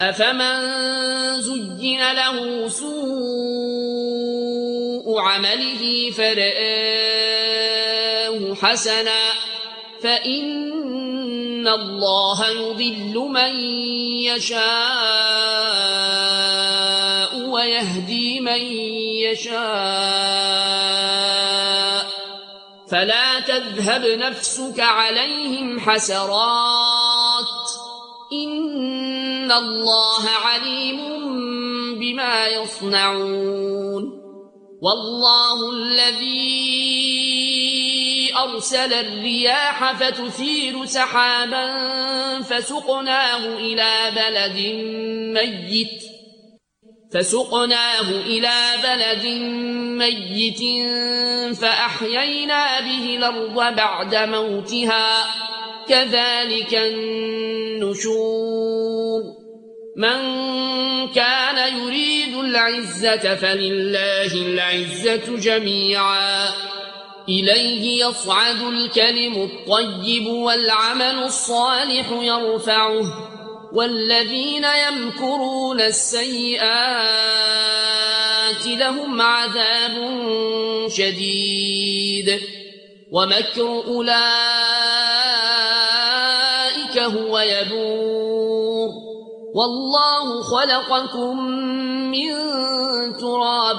أفمن زين له سوء عمله فرآه حسنا فإن الله يضل من يشاء ويهدي من يشاء فلا تذهب نفسك عليهم حسرات إن الله عليم بما يصنعون والله الذي أرسل الرياح فتثير سحابا فسقناه إلى بلد ميت فأحيينا به الأرض بعد موتها كذلك النشور من كان يريد العزة فلله العزة جميعا إليه يصعد الكلم الطيب والعمل الصالح يرفعه والذين يمكرون السيئات لهم عذاب شديد ومكر أولئك هو يبور والله خلقكم من تراب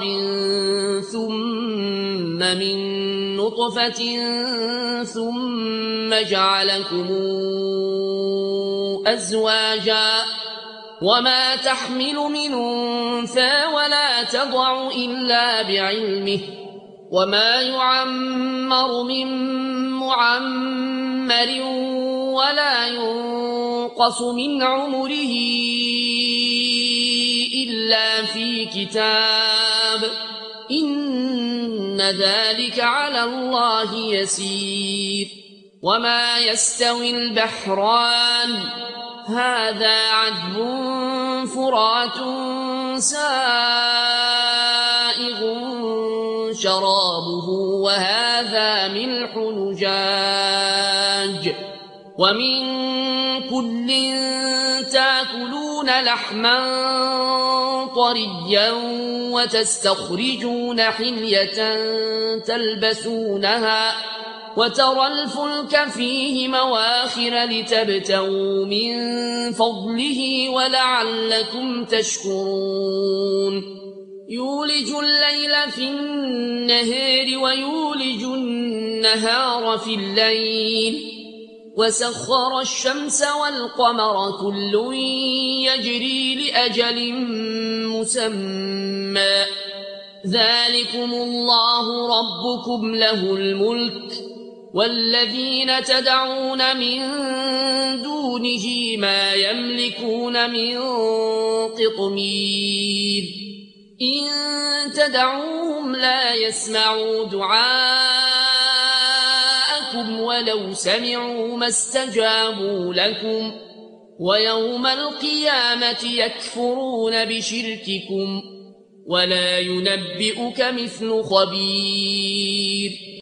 ثم من نطفة ثم جعلكم أزواجا وما تحمل من أنثى ولا تضع إلا بعلمه وما يعمر من معمر ولا ينقص من عمره إلا في كتاب إن ذلك على الله يسير وما يستوي البحران هذا عذب فرات سائغ شرابه وهذا ملح نجاج ومن كل تاكلون لحما طريا وتستخرجون حلية تلبسونها وترى الفلك فيه مواخر لتبتغوا من فضله ولعلكم تشكرون يولج الليل في النهار ويولج النهار في الليل وسخر الشمس والقمر كل يجري لأجل مسمى ذلكم الله ربكم له الملك والذين تدعون من دونه ما يملكون من قطمير إن تدعوهم لا يسمعوا دعاءكم ولو سمعوا ما استجابوا لكم ويوم القيامة يكفرون بشرككم ولا ينبئك مثل خبير